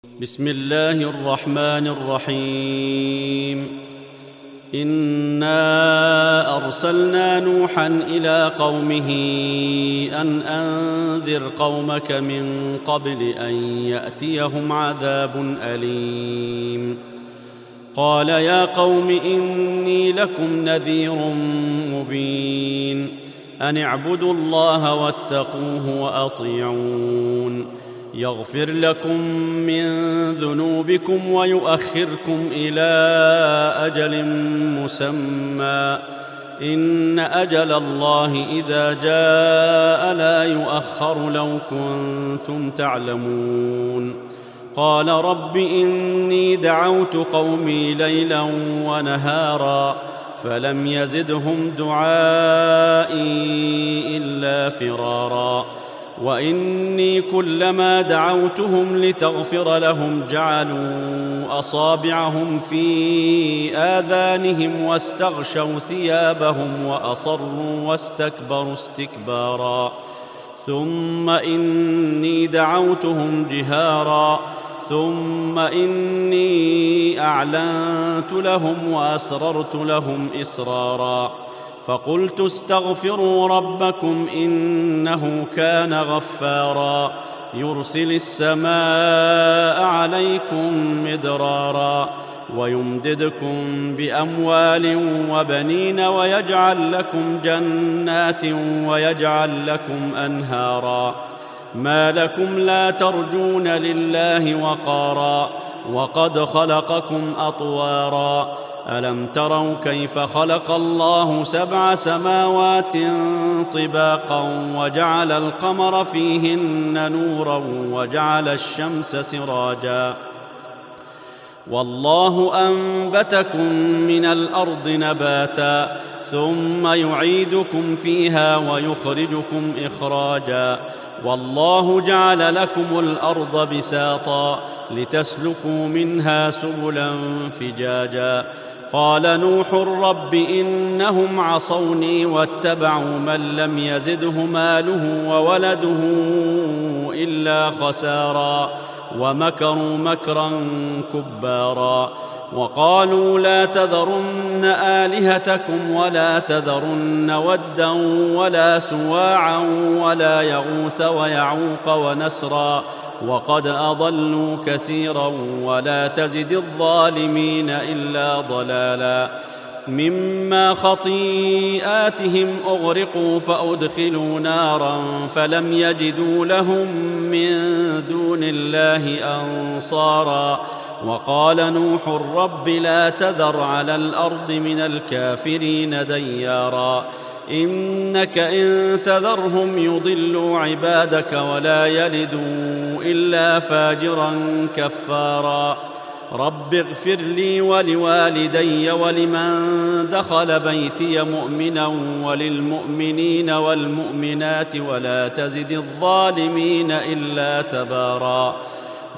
بسم الله الرحمن الرحيم. إنا أرسلنا نوحا إلى قومه أن أنذر قومك من قبل أن يأتيهم عذاب أليم. قال يا قوم إني لكم نذير مبين أن اعبدوا الله واتقوه وأطيعون يغفر لكم من ذنوبكم ويؤخركم إلى أجل مسمى إن أجل الله إذا جاء لا يؤخر لو كنتم تعلمون. قال رب إني دعوت قومي ليلا ونهارا فلم يزدهم دعائي إلا فرارا وإني كلما دعوتهم لتغفر لهم جعلوا أصابعهم في آذانهم واستغشوا ثيابهم وأصروا واستكبروا استكبارا ثم إني دعوتهم جهارا ثم إني أعلنت لهم وأسررت لهم إسرارا فقلت استغفروا ربكم إنه كان غفارا يرسل السماء عليكم مدرارا ويمددكم بأموال وبنين ويجعل لكم جنات ويجعل لكم أنهارا ما لكم لا ترجون لله وقارا وقد خلقكم أطوارا ألم تروا كيف خلق الله 7 سماوات طباقا وجعل القمر فيهن نورا وجعل الشمس سراجا والله أنبتكم من الأرض نباتا ثم يعيدكم فيها ويخرجكم إخراجا والله جعل لكم الأرض بساطا لتسلكوا منها سبلا فجاجا قال نوح رب إنهم عصوني واتبعوا من لم يزده ماله وولده إلا خسارا ومكروا مكرا كبارا وقالوا لا تذرن آلهتكم ولا تذرن ودا ولا سواعا ولا يغوث ويعوق ونسرا وقد أضلوا كثيرا ولا تزد الظالمين إلا ضلالا مما خطيئاتهم أغرقوا فأدخلوا نارا فلم يجدوا لهم من دون الله أنصارا وقال نوح رب لا تذر على الأرض من الكافرين ديارا إنك إن تذرهم يضلوا عبادك ولا يلدوا إلا فاجرا كفارا رب اغفر لي ولوالدي ولمن دخل بيتي مؤمنا وللمؤمنين والمؤمنات ولا تزد الظالمين إلا تبارا